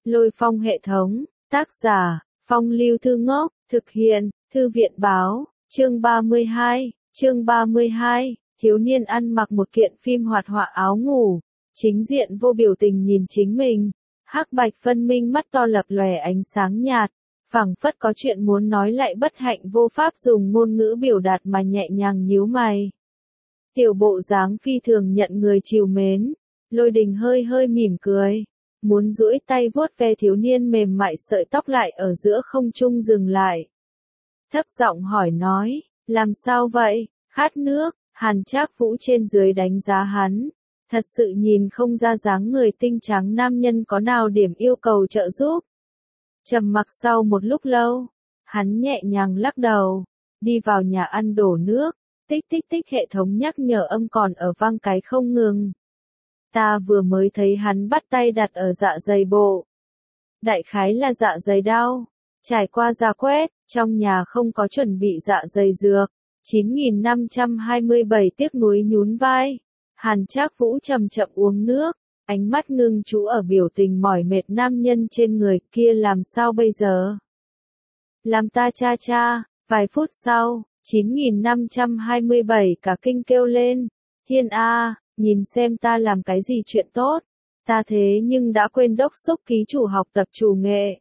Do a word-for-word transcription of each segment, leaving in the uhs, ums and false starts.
Lôi Phong hệ thống, tác giả, Phong Lưu Thư Ngốc, thực hiện, Thư viện báo, chương ba mươi hai, chương ba mươi hai, thiếu niên ăn mặc một kiện phim hoạt họa áo ngủ, chính diện vô biểu tình nhìn chính mình, hắc bạch phân minh mắt to lập lòe ánh sáng nhạt, phảng phất có chuyện muốn nói lại bất hạnh vô pháp dùng ngôn ngữ biểu đạt mà nhẹ nhàng nhíu mày. Tiểu bộ dáng phi thường nhận người trìu mến, Lôi Đình hơi hơi mỉm cười, muốn duỗi tay vuốt ve thiếu niên mềm mại sợi tóc lại ở giữa không trung dừng lại. Thấp giọng hỏi nói, làm sao vậy, khát nước, Hàn Trác Vũ trên dưới đánh giá hắn, thật sự nhìn không ra dáng người tinh trắng nam nhân có nào điểm yêu cầu trợ giúp. Trầm mặc sau một lúc lâu, hắn nhẹ nhàng lắc đầu, đi vào nhà ăn đổ nước, tích tích tích hệ thống nhắc nhở âm còn ở vang cái không ngừng. Ta vừa mới thấy hắn bắt tay đặt ở dạ dày bộ. Đại khái là dạ dày đau, trải qua da quét, trong nhà không có chuẩn bị dạ dày dược. chín nghìn năm trăm hai mươi bảy tiếc nuối nhún vai. Hàn Trác Vũ chậm chậm uống nước, ánh mắt ngưng trú ở biểu tình mỏi mệt nam nhân trên người kia làm sao bây giờ? Làm ta cha cha, vài phút sau, chín nghìn năm trăm hai mươi bảy cả kinh kêu lên, Thiên A, nhìn xem ta làm cái gì chuyện tốt, ta thế nhưng đã quên đốc xúc ký chủ học tập chủ nghệ.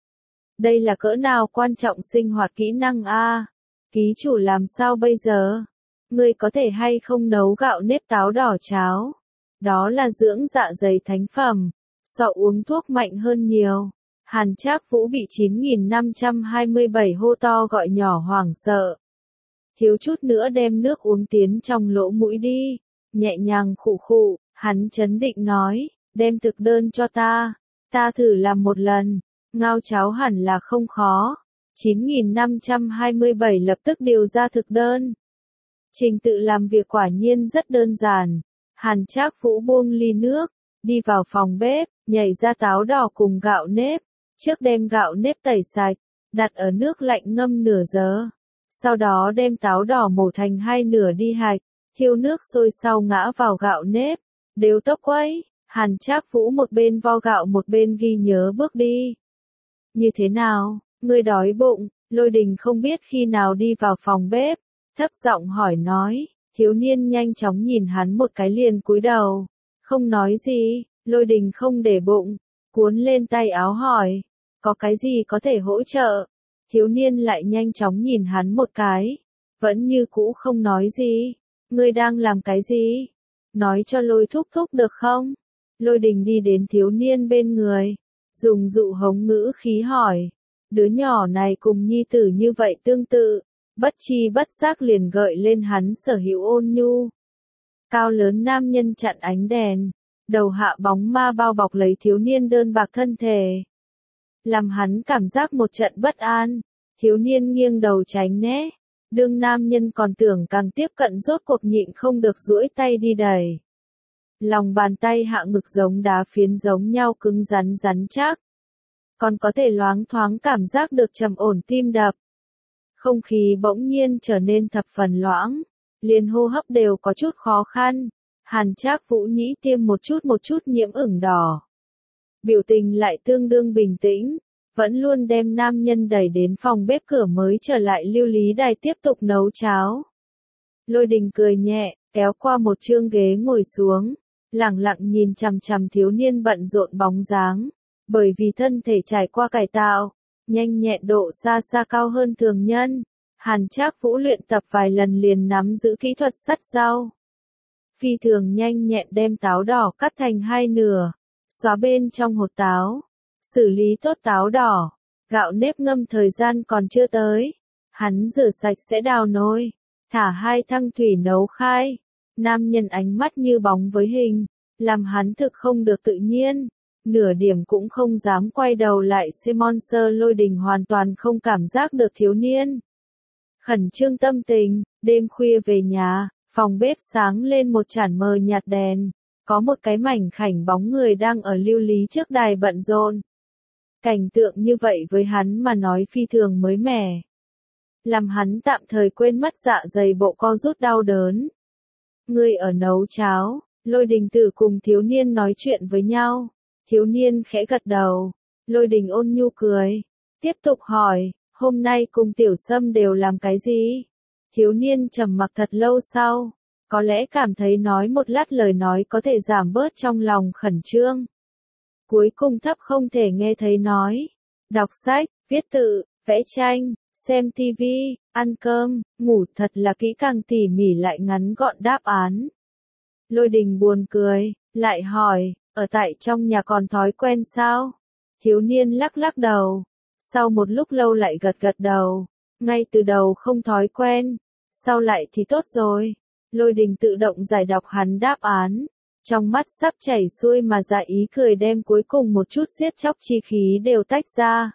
Đây là cỡ nào quan trọng sinh hoạt kỹ năng A, ký chủ làm sao bây giờ? Ngươi có thể hay không nấu gạo nếp táo đỏ cháo? Đó là dưỡng dạ dày thánh phẩm, so uống thuốc mạnh hơn nhiều. Hàn Trác Vũ bị chín nghìn năm trăm hai mươi bảy hô to gọi nhỏ hoảng sợ. Thiếu chút nữa đem nước uống tiến trong lỗ mũi đi, nhẹ nhàng khụ khụ, hắn chấn định nói, đem thực đơn cho ta, ta thử làm một lần, ngao cháo hẳn là không khó. chín nghìn năm trăm hai mươi bảy lập tức điều ra thực đơn. Trình tự làm việc quả nhiên rất đơn giản. Hàn Trác Vũ buông ly nước, đi vào phòng bếp, nhảy ra táo đỏ cùng gạo nếp, trước đem gạo nếp tẩy sạch, đặt ở nước lạnh ngâm nửa giờ. Sau đó đem táo đỏ mổ thành hai nửa đi hạch, thiêu nước sôi sau ngã vào gạo nếp, đều tốc quấy. Hàn Trác Vũ một bên vo gạo một bên ghi nhớ bước đi. Như thế nào, ngươi đói bụng? Lôi Đình không biết khi nào đi vào phòng bếp, thấp giọng hỏi nói. Thiếu niên nhanh chóng nhìn hắn một cái liền cúi đầu, không nói gì. Lôi Đình không để bụng, cuốn lên tay áo hỏi, có cái gì có thể hỗ trợ? Thiếu niên lại nhanh chóng nhìn hắn một cái, vẫn như cũ không nói gì. Ngươi đang làm cái gì? Nói cho Lôi thúc thúc được không? Lôi Đình đi đến thiếu niên bên người, dùng dụ hống ngữ khí hỏi, đứa nhỏ này cùng nhi tử như vậy tương tự. Bất chi bất giác liền gợi lên hắn sở hữu ôn nhu. Cao lớn nam nhân chặn ánh đèn, đầu hạ bóng ma bao bọc lấy thiếu niên đơn bạc thân thể. Làm hắn cảm giác một trận bất an, thiếu niên nghiêng đầu tránh né, đương nam nhân còn tưởng càng tiếp cận rốt cuộc nhịn không được duỗi tay đi đẩy. Lòng bàn tay hạ ngực giống đá phiến giống nhau cứng rắn rắn chắc. Còn có thể loáng thoáng cảm giác được trầm ổn tim đập. Không khí bỗng nhiên trở nên thập phần loãng, liền hô hấp đều có chút khó khăn. Hàn Trác Vũ nhĩ tiêm một chút một chút nhiễm ửng đỏ. Biểu tình lại tương đương bình tĩnh, vẫn luôn đem nam nhân đẩy đến phòng bếp cửa mới trở lại lưu lý đài tiếp tục nấu cháo. Lôi Đình cười nhẹ, kéo qua một chương ghế ngồi xuống, lẳng lặng nhìn chằm chằm thiếu niên bận rộn bóng dáng, bởi vì thân thể trải qua cải tạo. Nhanh nhẹn độ xa xa cao hơn thường nhân. Hàn Trác Vũ luyện tập vài lần liền nắm giữ kỹ thuật sắt rau. Phi thường nhanh nhẹn đem táo đỏ cắt thành hai nửa, xóa bên trong hột táo, xử lý tốt táo đỏ. Gạo nếp ngâm thời gian còn chưa tới, hắn rửa sạch sẽ đào nồi, thả hai thăng thủy nấu khai. Nam nhân ánh mắt như bóng với hình, làm hắn thực không được tự nhiên. Nửa điểm cũng không dám quay đầu lại xem monster. Lôi Đình hoàn toàn không cảm giác được thiếu niên. Khẩn trương tâm tình, đêm khuya về nhà, phòng bếp sáng lên một chản mờ nhạt đèn, có một cái mảnh khảnh bóng người đang ở lưu lý trước đài bận rộn. Cảnh tượng như vậy với hắn mà nói phi thường mới mẻ. Làm hắn tạm thời quên mất dạ dày bộ co rút đau đớn. Ngươi ở nấu cháo, Lôi Đình Tử cùng thiếu niên nói chuyện với nhau. Thiếu niên khẽ gật đầu, Lôi Đình ôn nhu cười, tiếp tục hỏi, hôm nay cùng Tiểu Sâm đều làm cái gì? Thiếu niên trầm mặc thật lâu sau, có lẽ cảm thấy nói một lát lời nói có thể giảm bớt trong lòng khẩn trương. Cuối cùng thấp không thể nghe thấy nói, đọc sách, viết tự, vẽ tranh, xem tivi, ăn cơm, ngủ, thật là kỹ càng tỉ mỉ lại ngắn gọn đáp án. Lôi Đình buồn cười, lại hỏi, ở tại trong nhà còn thói quen sao? Thiếu niên lắc lắc đầu, sau một lúc lâu lại gật gật đầu, ngay từ đầu không thói quen, sau lại thì tốt rồi. Lôi Đình tự động giải đọc hắn đáp án, trong mắt sắp chảy xuôi mà ra ý cười đem cuối cùng một chút giết chóc chi khí đều tách ra.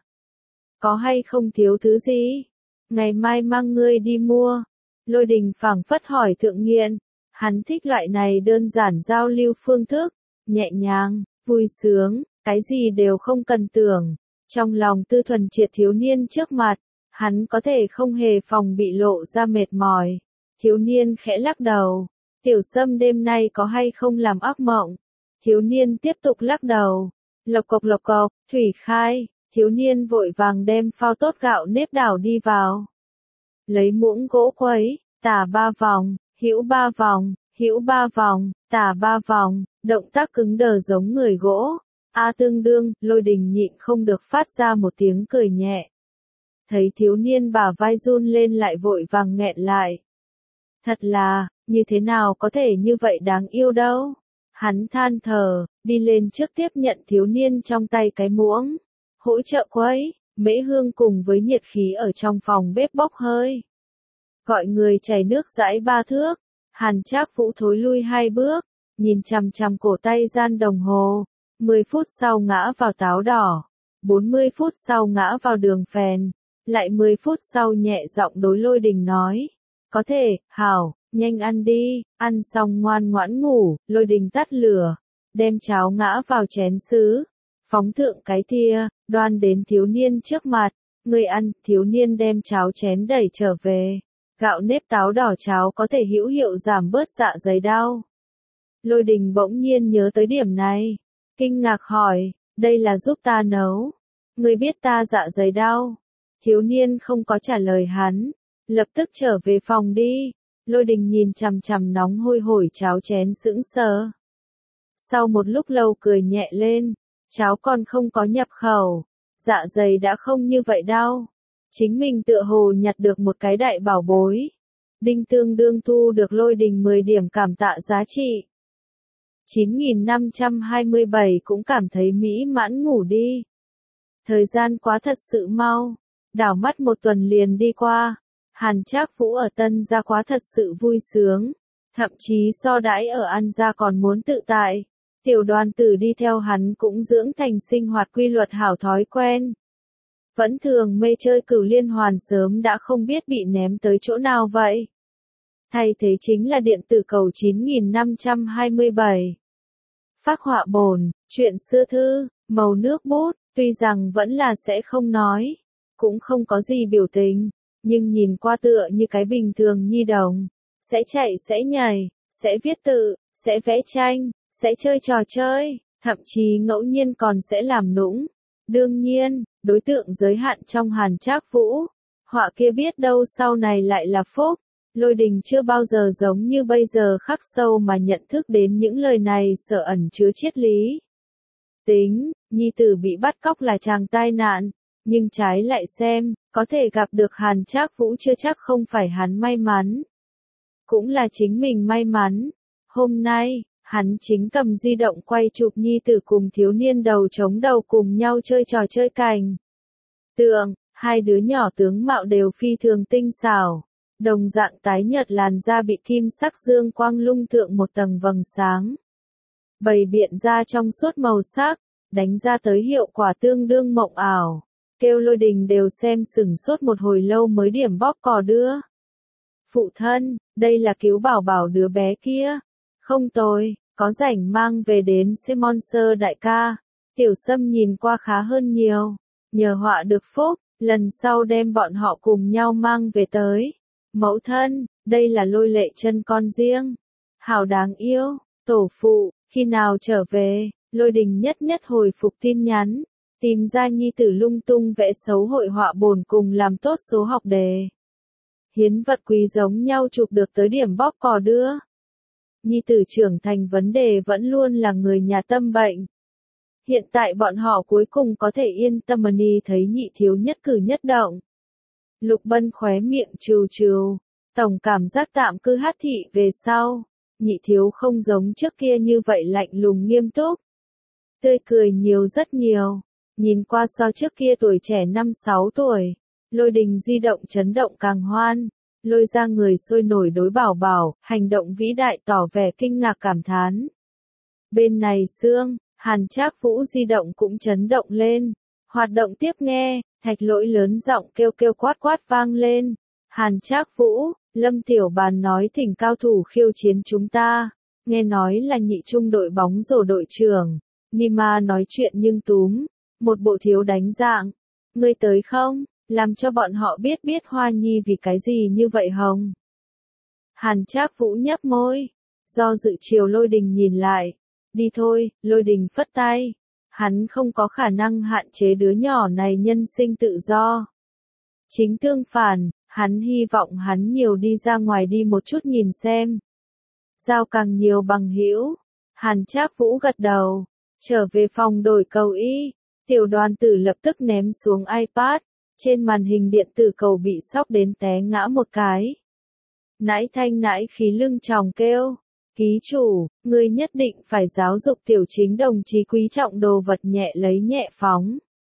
Có hay không thiếu thứ gì? Ngày mai mang ngươi đi mua. Lôi Đình phảng phất hỏi Thượng Nghiện, hắn thích loại này đơn giản giao lưu phương thức, nhẹ nhàng, vui sướng, cái gì đều không cần tưởng. Trong lòng tư thuần triệt thiếu niên trước mặt, hắn có thể không hề phòng bị lộ ra mệt mỏi. Thiếu niên khẽ lắc đầu, Tiểu Sâm đêm nay có hay không làm ác mộng? Thiếu niên tiếp tục lắc đầu, lộc cộc lộc cộc, thủy khai, thiếu niên vội vàng đem phao tốt gạo nếp đảo đi vào. Lấy muỗng gỗ khuấy, tả ba vòng, hữu ba vòng, hữu ba vòng, tả ba vòng, động tác cứng đờ giống người gỗ. A tương đương, Lôi Đình nhịn không được phát ra một tiếng cười nhẹ. Thấy thiếu niên bả vai run lên lại vội vàng nghẹn lại. Thật là, như thế nào có thể như vậy đáng yêu đâu. Hắn than thở, đi lên trước tiếp nhận thiếu niên trong tay cái muỗng. Hỗ trợ quấy, Mễ Hương cùng với nhiệt khí ở trong phòng bếp bốc hơi. Gọi người chảy nước dãi ba thước, Hàn Trác Vũ thối lui hai bước, nhìn chằm chằm cổ tay gian đồng hồ. mười phút sau ngã vào táo đỏ, bốn mươi phút sau ngã vào đường phèn, lại mười phút sau nhẹ giọng đối Lôi Đình nói. Có thể, hảo, nhanh ăn đi, ăn xong ngoan ngoãn ngủ. Lôi Đình tắt lửa, đem cháo ngã vào chén sứ, phóng thượng cái thìa, đoan đến thiếu niên trước mặt. Người ăn, thiếu niên đem cháo chén đẩy trở về. Gạo nếp táo đỏ cháo có thể hữu hiệu giảm bớt dạ dày đau. Lôi Đình bỗng nhiên nhớ tới điểm này, kinh ngạc hỏi, đây là giúp ta nấu. Người biết ta dạ dày đau. Thiếu niên không có trả lời hắn, lập tức trở về phòng đi. Lôi Đình nhìn chằm chằm nóng hôi hổi cháo chén sững sờ. Sau một lúc lâu cười nhẹ lên, cháo còn không có nhập khẩu, dạ dày đã không như vậy đau. Chính mình tựa hồ nhặt được một cái đại bảo bối. Đinh tương đương thu được Lôi Đình mười điểm cảm tạ giá trị. chín nghìn năm trăm hai mươi bảy cũng cảm thấy mỹ mãn ngủ đi. Thời gian quá thật sự mau, đảo mắt một tuần liền đi qua. Hàn Trác Vũ ở Tân Gia quá thật sự vui sướng, thậm chí so đãi ở An Gia còn muốn tự tại. Tiểu Đoàn Tử đi theo hắn cũng dưỡng thành sinh hoạt quy luật hảo thói quen. Vẫn thường mê chơi Cửu Liên Hoàn sớm đã không biết bị ném tới chỗ nào vậy. Thay thế chính là điện tử cầu chín nghìn năm trăm hai mươi bảy. Phác họa bổn, chuyện xưa thư, màu nước bút, tuy rằng vẫn là sẽ không nói, cũng không có gì biểu tình, nhưng nhìn qua tựa như cái bình thường nhi đồng, sẽ chạy sẽ nhảy, sẽ viết tự, sẽ vẽ tranh, sẽ chơi trò chơi, thậm chí ngẫu nhiên còn sẽ làm nũng. Đương nhiên, đối tượng giới hạn trong Hàn Trác Vũ, họa kia biết đâu sau này lại là phúc. Lôi Đình chưa bao giờ giống như bây giờ khắc sâu mà nhận thức đến những lời này sở ẩn chứa triết lý. Tính, nhi tử bị bắt cóc là chàng tai nạn, nhưng trái lại xem, có thể gặp được Hàn Trác Vũ chưa chắc không phải hắn may mắn. Cũng là chính mình may mắn. Hôm nay, hắn chính cầm di động quay chụp nhi tử cùng thiếu niên đầu chống đầu cùng nhau chơi trò chơi cành tượng, hai đứa nhỏ tướng mạo đều phi thường tinh xảo. Đồng dạng tái nhợt làn da bị kim sắc dương quang lung thượng một tầng vầng sáng. Bày biện ra trong suốt màu sắc, đánh ra tới hiệu quả tương đương mộng ảo. Kêu Lôi Đình đều xem sửng sốt một hồi lâu mới điểm bóp cò đưa. Phụ thân, đây là cứu bảo bảo đứa bé kia. Không tồi, có rảnh mang về đến Simonser đại ca. Tiểu Sâm nhìn qua khá hơn nhiều. Nhờ họa được phúc, lần sau đem bọn họ cùng nhau mang về tới. Mẫu thân, đây là Lôi Lệ chân con riêng. Hảo đáng yêu, tổ phụ, khi nào trở về? Lôi Đình nhất nhất hồi phục tin nhắn. Tìm ra nhi tử lung tung vẽ xấu hội họa bổn cùng làm tốt số học đề. Hiến vật quý giống nhau chụp được tới điểm bóp cò đưa. Nhi tử trưởng thành vấn đề vẫn luôn là người nhà tâm bệnh. Hiện tại bọn họ cuối cùng có thể yên tâm ni thấy nhị thiếu nhất cử nhất động. Lục Bân khóe miệng trừ trừ, tổng cảm giác tạm cư hát thị về sau, nhị thiếu không giống trước kia như vậy lạnh lùng nghiêm túc. Tươi cười nhiều rất nhiều, nhìn qua so trước kia tuổi trẻ năm sáu tuổi, Lôi Đình di động chấn động càng hoan, lôi ra người sôi nổi đối Bảo Bảo, hành động vĩ đại tỏ vẻ kinh ngạc cảm thán. Bên này Sương, Hàn Trác Vũ di động cũng chấn động lên, hoạt động tiếp nghe, Thạch Lỗi lớn giọng kêu kêu quát quát vang lên. Hàn Trác Vũ, Lâm Tiểu Bàn nói thỉnh cao thủ khiêu chiến chúng ta, nghe nói là nhị trung đội bóng rổ đội trưởng, Nima nói chuyện nhưng túm, một bộ thiếu đánh dạng, ngươi tới không, làm cho bọn họ biết biết Hoa Nhi vì cái gì như vậy hồng. Hàn Trác Vũ nhấp môi, do dự chiều Lôi Đình nhìn lại, đi thôi, Lôi Đình phất tay, hắn không có khả năng hạn chế đứa nhỏ này nhân sinh tự do. Chính tương phản, hắn hy vọng hắn nhiều đi ra ngoài đi một chút nhìn xem. Giao càng nhiều bằng hữu. Hàn Trác Vũ gật đầu, trở về phòng đổi cầu y, Tiểu Đoàn Tử lập tức ném xuống iPad, trên màn hình điện tử cầu bị sóc đến té ngã một cái. Nãi thanh nãi khí lưng tròng kêu, ký chủ, ngươi nhất định phải giáo dục tiểu chính đồng chí quý trọng đồ vật nhẹ lấy nhẹ phóng.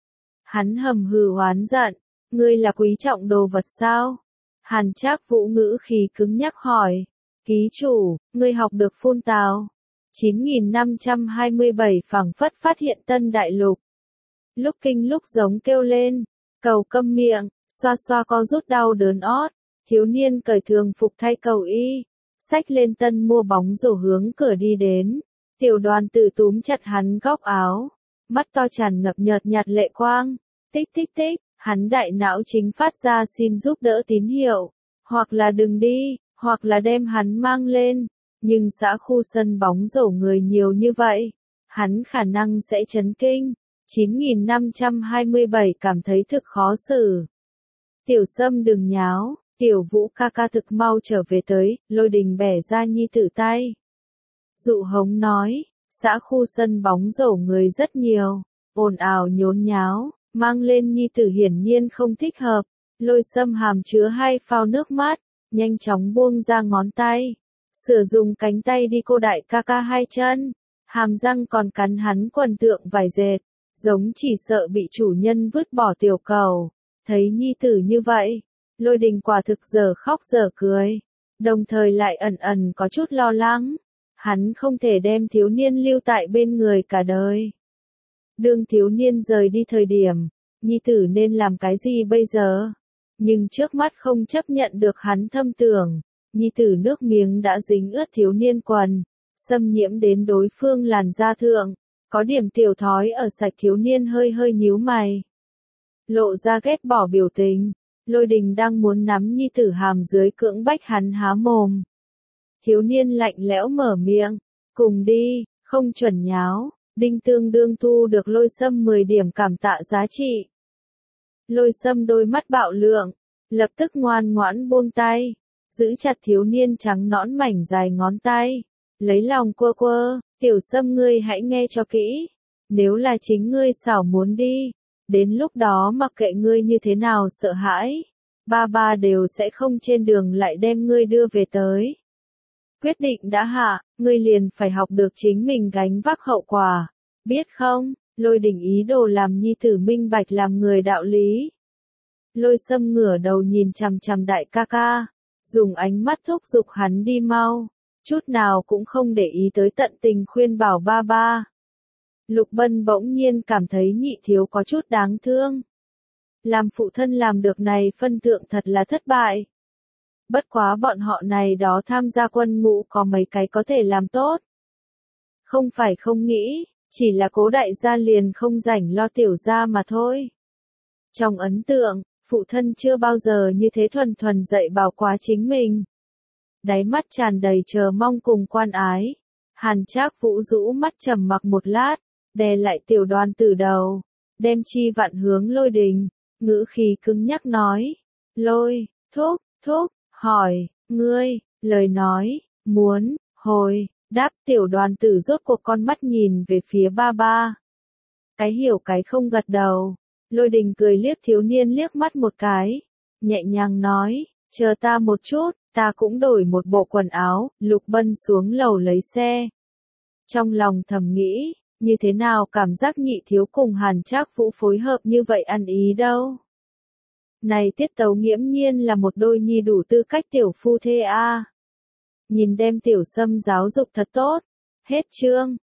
Hắn hầm hừ oán giận, ngươi là quý trọng đồ vật sao? Hàn Trác Vũ ngữ khí cứng nhắc hỏi, ký chủ, ngươi học được phun tào. chín nghìn năm trăm hai mươi bảy phảng phất phát hiện tân đại lục. Lúc kinh lúc giống kêu lên, cầu câm miệng, xoa xoa co rút đau đớn ót, thiếu niên cởi thường phục thay cầu y, xách lên tân mua bóng rổ hướng cửa đi đến, Tiểu Đoàn Tử túm chặt hắn góc áo, mắt to tràn ngập nhợt nhạt lệ quang, tích tích tích, hắn đại não chính phát ra xin giúp đỡ tín hiệu, hoặc là đừng đi, hoặc là đem hắn mang lên, nhưng xã khu sân bóng rổ người nhiều như vậy, hắn khả năng sẽ chấn kinh. chín nghìn năm trăm hai mươi bảy cảm thấy thực khó xử. Tiểu Sâm đừng nháo, Tiểu Vũ ca ca thực mau trở về tới, Lôi Đình bẻ ra nhi tử tay. Dụ hống nói, xã khu sân bóng rổ người rất nhiều, ồn ào nhốn nháo, mang lên nhi tử hiển nhiên không thích hợp. Lôi Sâm hàm chứa hai phao nước mắt, nhanh chóng buông ra ngón tay, sử dụng cánh tay đi cô đại ca ca hai chân, hàm răng còn cắn hắn quần tượng vải dệt, giống chỉ sợ bị chủ nhân vứt bỏ tiểu cầu. Thấy nhi tử như vậy, Lôi Đình quả thực giờ khóc giờ cười, đồng thời lại ẩn ẩn có chút lo lắng. Hắn không thể đem thiếu niên lưu tại bên người cả đời. Đương thiếu niên rời đi thời điểm, nhi tử nên làm cái gì bây giờ? Nhưng trước mắt không chấp nhận được hắn thâm tưởng, nhi tử nước miếng đã dính ướt thiếu niên quần, xâm nhiễm đến đối phương làn da thượng, có điểm tiểu thói ở sạch. Thiếu niên hơi hơi nhíu mày, lộ ra ghét bỏ biểu tình. Lôi Đình đang muốn nắm nhi tử hàm dưới cưỡng bách hắn há mồm. Thiếu niên lạnh lẽo mở miệng, cùng đi, không chuẩn nháo, đinh tương đương thu được Lôi Sâm mười điểm cảm tạ giá trị. Lôi Sâm đôi mắt bạo lượng, lập tức ngoan ngoãn buông tay, giữ chặt thiếu niên trắng nõn mảnh dài ngón tay, lấy lòng quơ quơ, Tiểu Sâm ngươi hãy nghe cho kỹ, nếu là chính ngươi xảo muốn đi, đến lúc đó mặc kệ ngươi như thế nào sợ hãi, ba ba đều sẽ không trên đường lại đem ngươi đưa về tới. Quyết định đã hạ, ngươi liền phải học được chính mình gánh vác hậu quả, biết không? Lôi Đình ý đồ làm nhi tử minh bạch làm người đạo lý. Lôi Sâm ngửa đầu nhìn chằm chằm đại ca ca, dùng ánh mắt thúc giục hắn đi mau, chút nào cũng không để ý tới tận tình khuyên bảo ba ba. Lục Bân bỗng nhiên cảm thấy nhị thiếu có chút đáng thương. Làm phụ thân làm được này phân thượng thật là thất bại. Bất quá bọn họ này đó tham gia quân ngũ có mấy cái có thể làm tốt. Không phải không nghĩ, chỉ là Cố đại gia liền không rảnh lo tiểu gia mà thôi. Trong ấn tượng, phụ thân chưa bao giờ như thế thuần thuần dạy bảo quá chính mình. Đáy mắt tràn đầy chờ mong cùng quan ái. Hàn Trác Vũ rũ mắt trầm mặc một lát, đè lại Tiểu Đoàn Tử đầu, đem chi vặn hướng Lôi Đình, ngữ khí cứng nhắc nói. Lôi, thúc, thúc, hỏi, ngươi, lời nói, muốn, hồi, đáp tiểu đoàn tử rốt cuộc con mắt nhìn về phía ba ba. Cái hiểu cái không gật đầu, Lôi Đình cười liếc thiếu niên liếc mắt một cái, nhẹ nhàng nói, chờ ta một chút, ta cũng đổi một bộ quần áo, Lục Bân xuống lầu lấy xe. Trong lòng thầm nghĩ, như thế nào cảm giác Nhị thiếu cùng Hàn Trác Vũ phối hợp như vậy ăn ý đâu. Này Tiết Tấu nghiễm nhiên là một đôi nhi đủ tư cách tiểu phu thê a. Nhìn đem tiểu Sâm giáo dục thật tốt. Hết chương.